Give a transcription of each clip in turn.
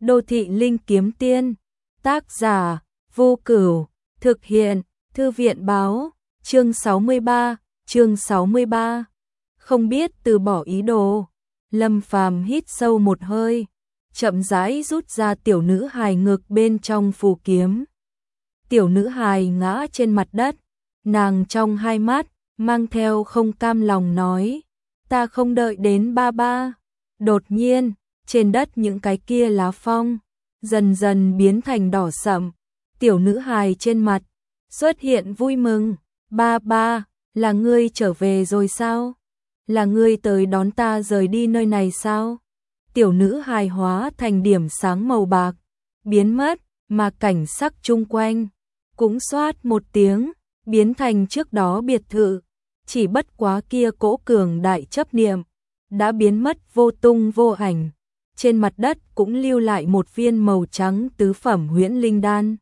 Đô thị linh kiếm tiên, tác giả, Vô Cửu, thực hiện, Thư viện báo, chương 63, không biết từ bỏ ý đồ. Lâm Phàm hít sâu một hơi, chậm rãi rút ra tiểu nữ hài ngực bên trong phù kiếm. Tiểu nữ hài ngã trên mặt đất, nàng trong hai mắt, mang theo không cam lòng nói, ta không đợi đến ba ba. Đột nhiên, trên đất những cái kia lá phong, dần dần biến thành đỏ sậm, tiểu nữ hài trên mặt, xuất hiện vui mừng, ba ba, là ngươi trở về rồi sao? Là ngươi tới đón ta rời đi nơi này sao? Tiểu nữ hài hóa thành điểm sáng màu bạc, biến mất, mà cảnh sắc chung quanh, cũng xoát một tiếng, biến thành trước đó biệt thự, chỉ bất quá kia cỗ cường đại chấp niệm, đã biến mất vô tung vô ảnh. Trên mặt đất cũng lưu lại một viên màu trắng tứ phẩm huyễn linh đan.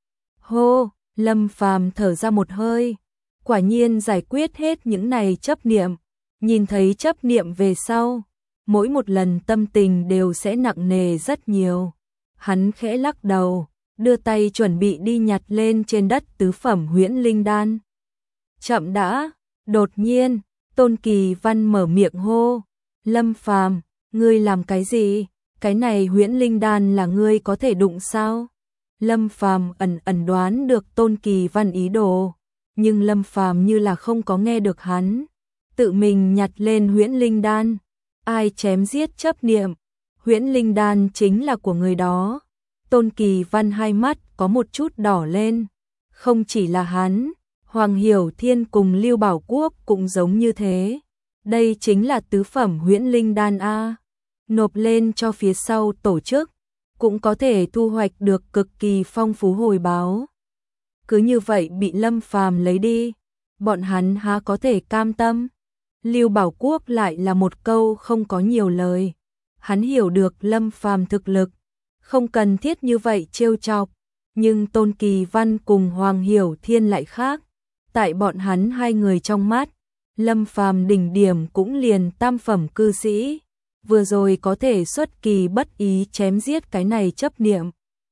Hô, Lâm Phàm thở ra một hơi, quả nhiên giải quyết hết những này chấp niệm, nhìn thấy chấp niệm về sau, mỗi một lần tâm tình đều sẽ nặng nề rất nhiều. Hắn khẽ lắc đầu, đưa tay chuẩn bị đi nhặt lên trên đất tứ phẩm huyễn linh đan. Chậm đã, đột nhiên, Tôn Kỳ Văn mở miệng hô, Lâm Phàm, ngươi làm cái gì? Cái này huyễn linh đan là ngươi có thể đụng sao? Lâm Phàm ẩn đoán được Tôn Kỳ Văn ý đồ, nhưng Lâm Phàm như là không có nghe được hắn, tự mình nhặt lên huyễn linh đan. Ai chém giết chấp niệm, huyễn linh đan chính là của người đó. Tôn Kỳ Văn hai mắt có một chút đỏ lên, không chỉ là hắn, Hoàng Hiểu Thiên cùng Lưu Bảo Quốc cũng giống như thế. Đây chính là tứ phẩm huyễn linh đan a, nộp lên cho phía sau tổ chức, cũng có thể thu hoạch được cực kỳ phong phú hồi báo. Cứ như vậy bị Lâm Phàm lấy đi, bọn hắn há có thể cam tâm. Lưu Bảo Quốc lại là một câu không có nhiều lời. Hắn hiểu được Lâm Phàm thực lực, không cần thiết như vậy trêu chọc, nhưng Tôn Kỳ Văn cùng Hoàng Hiểu Thiên lại khác. Tại bọn hắn hai người trong mắt, Lâm Phàm đỉnh điểm cũng liền tam phẩm cư sĩ, vừa rồi có thể xuất kỳ bất ý chém giết cái này chấp niệm.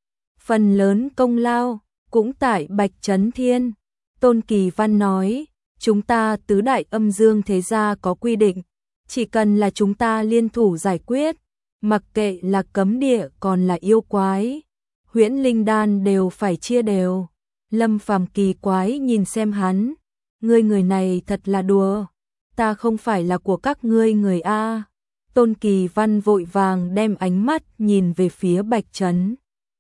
Phần lớn công lao cũng tại Bạch Chấn Thiên. Tôn Kỳ Văn nói, chúng ta tứ đại âm dương thế gia có quy định, chỉ cần là chúng ta liên thủ giải quyết, mặc kệ là cấm địa còn là yêu quái, huyễn linh đan đều phải chia đều. Lâm Phàm kỳ quái nhìn xem hắn, người này thật là đùa, ta không phải là của các ngươi người a. Tôn Kỳ Văn vội vàng đem ánh mắt nhìn về phía Bạch Chấn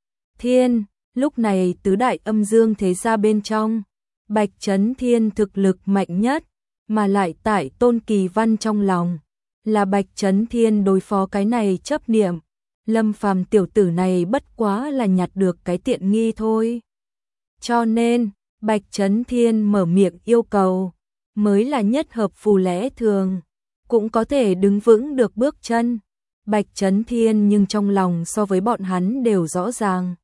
Thiên, lúc này tứ đại âm dương thế gia bên trong, Bạch Chấn Thiên thực lực mạnh nhất, mà lại tại Tôn Kỳ Văn trong lòng, là Bạch Chấn Thiên đối phó cái này chấp niệm. Lâm Phàm tiểu tử này bất quá là nhặt được cái tiện nghi thôi. Cho nên, Bạch Chấn Thiên mở miệng yêu cầu, mới là nhất hợp phù lẽ thường, cũng có thể đứng vững được bước chân. Bạch Chấn Thiên nhưng trong lòng so với bọn hắn đều rõ ràng.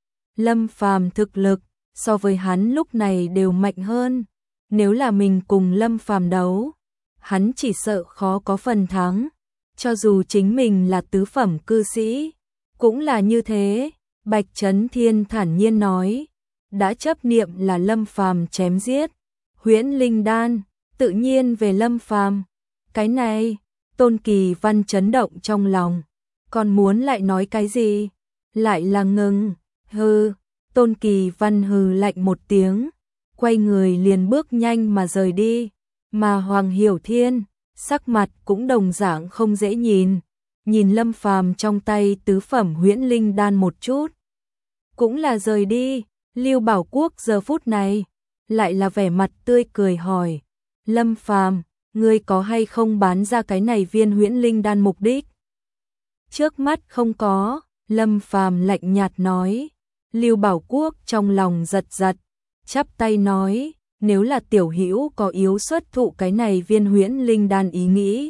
Lâm Phàm thực lực, so với hắn lúc này đều mạnh hơn. Nếu là mình cùng Lâm Phàm đấu, hắn chỉ sợ khó có phần thắng. Cho dù chính mình là tứ phẩm cư sĩ, cũng là như thế. Bạch Chấn Thiên thản nhiên nói, đã chấp niệm là Lâm Phàm chém giết huyễn linh đan, tự nhiên về Lâm Phàm. Cái này, Tôn Kỳ Văn chấn động trong lòng, còn muốn lại nói cái gì, lại là ngừng. Hừ. Tôn Kỳ Văn hừ lạnh một tiếng, quay người liền bước nhanh mà rời đi, mà Hoàng Hiểu Thiên, sắc mặt cũng đồng dạng không dễ nhìn, nhìn Lâm Phàm trong tay tứ phẩm huyễn linh đan một chút, cũng là rời đi. Lưu Bảo Quốc giờ phút này, lại là vẻ mặt tươi cười hỏi, Lâm Phàm, ngươi có hay không bán ra cái này viên huyễn linh đan mục đích? Trước mắt không có, Lâm Phàm lạnh nhạt nói. Lưu Bảo Quốc trong lòng giật giật, chắp tay nói, nếu là tiểu hữu có yếu xuất thụ cái này viên huyễn linh đan ý nghĩ,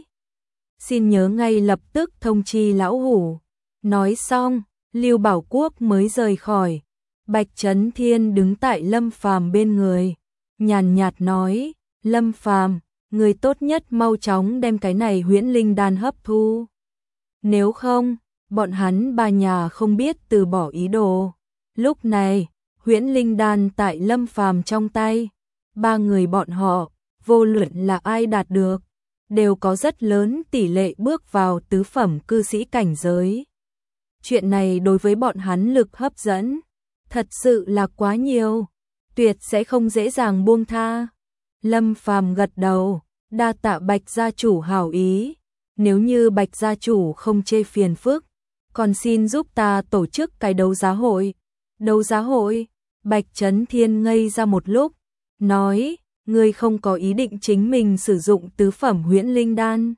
xin nhớ ngay lập tức thông chi lão hủ. Nói xong, Lưu Bảo Quốc mới rời khỏi. Bạch Chấn Thiên đứng tại Lâm Phàm bên người, nhàn nhạt nói, Lâm Phàm, người tốt nhất mau chóng đem cái này huyễn linh đan hấp thu. Nếu không, bọn hắn ba nhà không biết từ bỏ ý đồ. Lúc này, huyễn linh đan tại Lâm Phàm trong tay, ba người bọn họ, vô luận là ai đạt được, đều có rất lớn tỷ lệ bước vào tứ phẩm cư sĩ cảnh giới. Chuyện này đối với bọn hắn lực hấp dẫn, thật sự là quá nhiều, tuyệt sẽ không dễ dàng buông tha. Lâm Phàm gật đầu, đa tạ Bạch gia chủ hảo ý, nếu như Bạch gia chủ không chê phiền phức, còn xin giúp ta tổ chức cái đấu giá hội. Đấu giá hội? Bạch Chấn Thiên ngây ra một lúc, nói, ngươi không có ý định chính mình sử dụng tứ phẩm huyễn linh đan.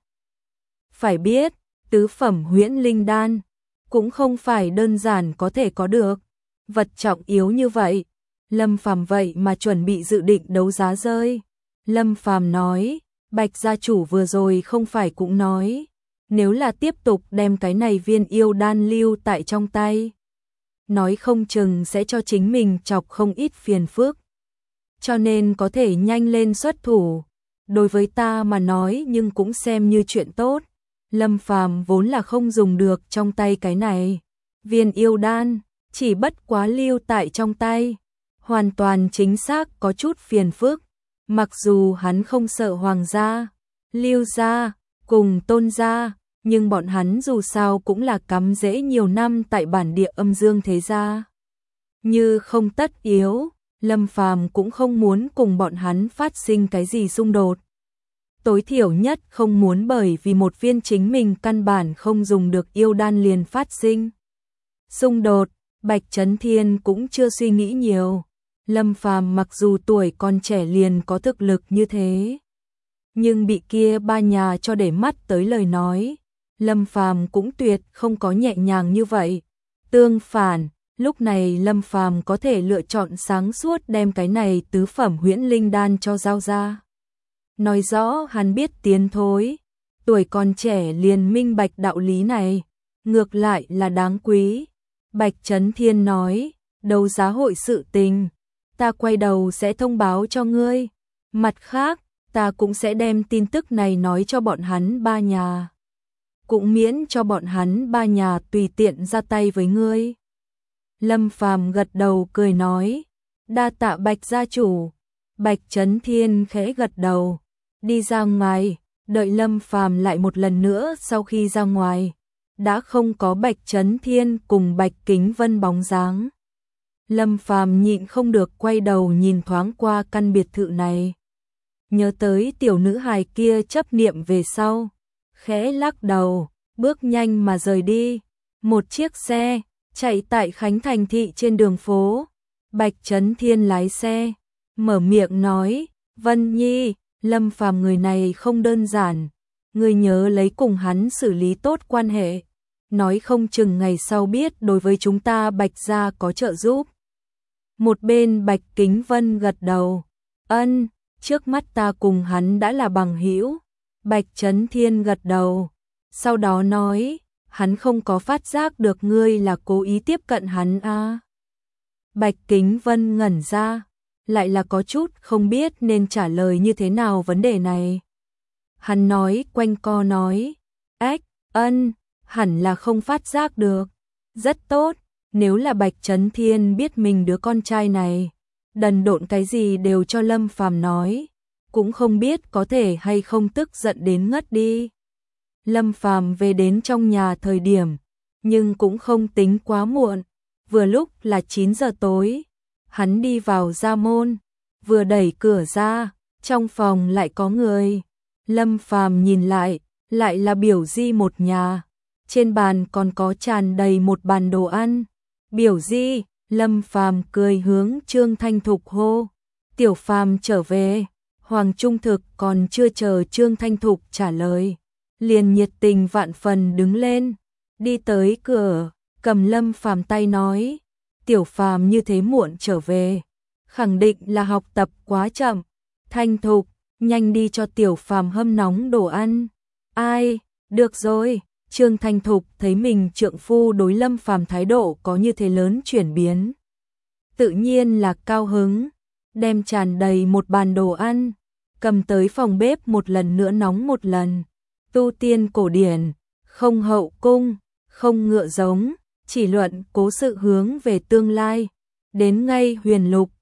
Phải biết, tứ phẩm huyễn linh đan cũng không phải đơn giản có thể có được, vật trọng yếu như vậy. Lâm Phàm vậy mà chuẩn bị dự định đấu giá rơi. Lâm Phàm nói, Bạch gia chủ vừa rồi không phải cũng nói, nếu là tiếp tục đem cái này viên yêu đan lưu tại trong tay, nói không chừng sẽ cho chính mình chọc không ít phiền phức. Cho nên có thể nhanh lên xuất thủ, đối với ta mà nói nhưng cũng xem như chuyện tốt. Lâm Phàm vốn là không dùng được trong tay cái này viên yêu đan, chỉ bất quá lưu tại trong tay, hoàn toàn chính xác có chút phiền phức. Mặc dù hắn không sợ Hoàng gia, Lưu gia cùng Tôn gia, nhưng bọn hắn dù sao cũng là cắm rễ nhiều năm tại bản địa âm dương thế gia. Như không tất yếu, Lâm Phàm cũng không muốn cùng bọn hắn phát sinh cái gì xung đột. Tối thiểu nhất không muốn bởi vì một viên chính mình căn bản không dùng được yêu đan liền phát sinh xung đột. Bạch Chấn Thiên cũng chưa suy nghĩ nhiều. Lâm Phàm mặc dù tuổi còn trẻ liền có thực lực như thế, nhưng bị kia ba nhà cho để mắt tới lời nói, Lâm Phàm cũng tuyệt không có nhẹ nhàng như vậy. Tương phản, lúc này Lâm Phàm có thể lựa chọn sáng suốt đem cái này tứ phẩm huyễn linh đan cho giao ra. Nói rõ hắn biết tiến thối, tuổi còn trẻ liền minh bạch đạo lý này, ngược lại là đáng quý. Bạch Chấn Thiên nói, đấu giá hội sự tình, ta quay đầu sẽ thông báo cho ngươi. Mặt khác, ta cũng sẽ đem tin tức này nói cho bọn hắn ba nhà, cũng miễn cho bọn hắn ba nhà tùy tiện ra tay với ngươi. Lâm Phàm gật đầu cười nói, đa tạ Bạch gia chủ. Bạch Chấn Thiên khẽ gật đầu, đi ra ngoài. Đợi Lâm Phàm lại một lần nữa sau khi ra ngoài, đã không có Bạch Chấn Thiên cùng Bạch Kính Vân bóng dáng. Lâm Phàm nhịn không được quay đầu nhìn thoáng qua căn biệt thự này, nhớ tới tiểu nữ hài kia chấp niệm về sau, khẽ lắc đầu, bước nhanh mà rời đi. Một chiếc xe chạy tại Khánh Thành thị trên đường phố. Bạch Chấn Thiên lái xe, mở miệng nói, Vân Nhi, Lâm Phàm người này không đơn giản, ngươi nhớ lấy cùng hắn xử lý tốt quan hệ, nói không chừng ngày sau biết đối với chúng ta Bạch gia có trợ giúp. Một bên Bạch Kính Vân gật đầu, ân, trước mắt ta cùng hắn đã là bằng hữu. Bạch Chấn Thiên gật đầu, sau đó nói, hắn không có phát giác được ngươi là cố ý tiếp cận hắn à. Bạch Kính Vân ngẩn ra, lại là có chút không biết nên trả lời như thế nào vấn đề này. Hắn nói quanh co nói, ân, hẳn là không phát giác được. Rất tốt, nếu là Bạch Chấn Thiên biết mình đứa con trai này đần độn cái gì đều cho Lâm Phàm nói, cũng không biết có thể hay không tức giận đến ngất đi. Lâm Phàm về đến trong nhà thời điểm, nhưng cũng không tính quá muộn, vừa lúc là 9 giờ tối. Hắn đi vào ra môn, vừa đẩy cửa ra, trong phòng lại có người. Lâm Phàm nhìn lại là Biểu Di một nhà. Trên bàn còn có tràn đầy một bàn đồ ăn. Biểu Di, Lâm Phàm cười hướng Trương Thanh Thục hô, Tiểu Phàm trở về. Hoàng Trung Thực còn chưa chờ Trương Thanh Thục trả lời, liền nhiệt tình vạn phần đứng lên, đi tới cửa, cầm Lâm Phàm tay nói, Tiểu Phàm như thế muộn trở về, khẳng định là học tập quá chậm. Thanh Thục, nhanh đi cho Tiểu Phàm hâm nóng đồ ăn. Ai, được rồi. Trương Thanh Thục thấy mình trượng phu đối Lâm Phàm thái độ có như thế lớn chuyển biến, tự nhiên là cao hứng, đem tràn đầy một bàn đồ ăn, cầm tới phòng bếp một lần nữa nóng một lần. Tu tiên cổ điển, không hậu cung, không ngựa giống, chỉ luận cố sự hướng về tương lai. Đến ngay huyền lục,